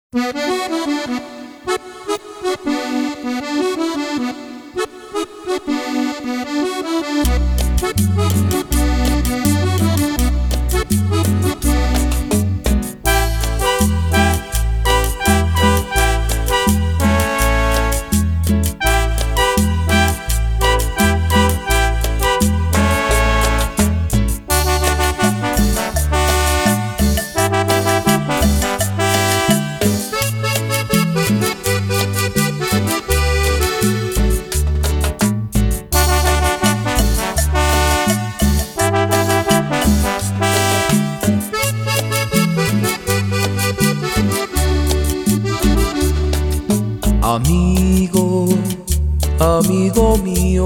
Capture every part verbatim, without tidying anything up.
Amigo, amigo mío,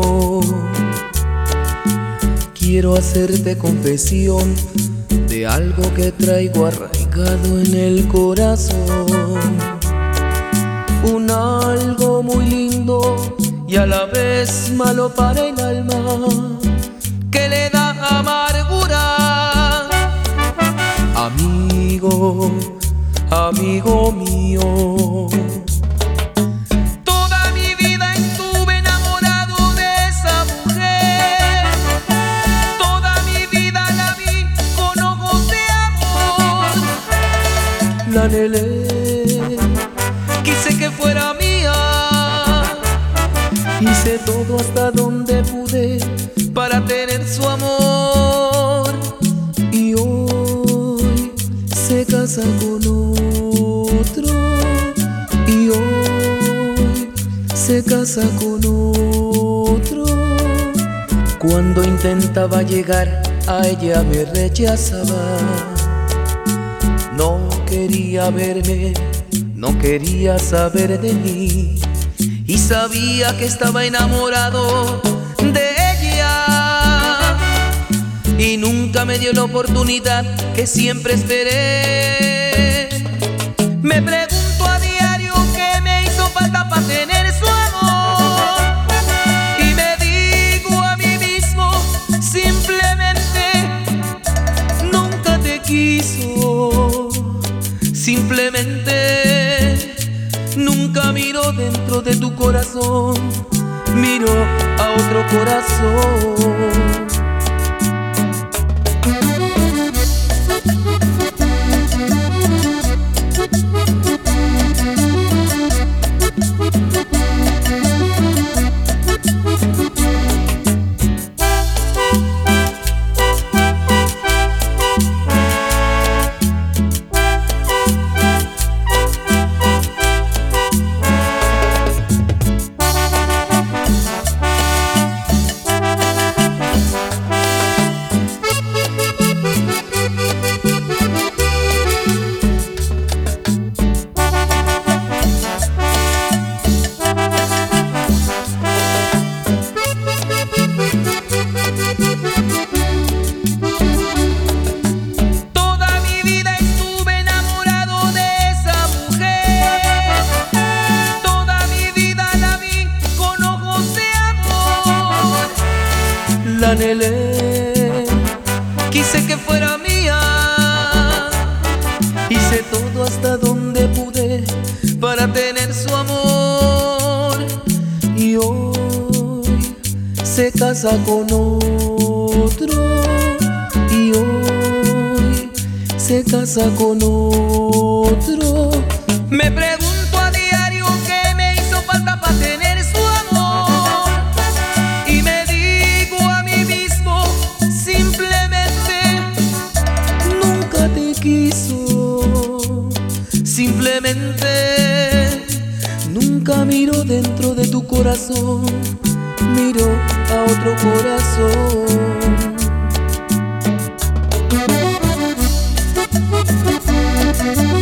quiero hacerte confesión de algo que traigo arraigado en el corazón. Un algo muy lindo y a la vez malo para el alma, que le da amargura. Amigo, amigo mío, la anhelé, quise que fuera mía, hice todo hasta donde pude para tener su amor, y hoy se casa con otro, y hoy se casa con otro. Cuando intentaba llegar a ella me rechazaba. No quería verme, no quería saber de mí, y sabía que estaba enamorado de ella, y nunca me dio la oportunidad que siempre esperé. Me pregunto a diario qué me hizo falta para tener su amor, y me digo a mí mismo, simplemente nunca te quiso. Simplemente nunca miro dentro de tu corazón, miro a otro corazón. La anhelé, quise que fuera mía, hice todo hasta donde pude para tener su amor, y hoy se casa con otro, y hoy se casa con otro. Me pregunto a diario qué me hizo falta para tener su amor, y me digo a mí mismo, simplemente nunca te quiso. Simplemente nunca miro dentro de tu corazón, miro a otro corazón.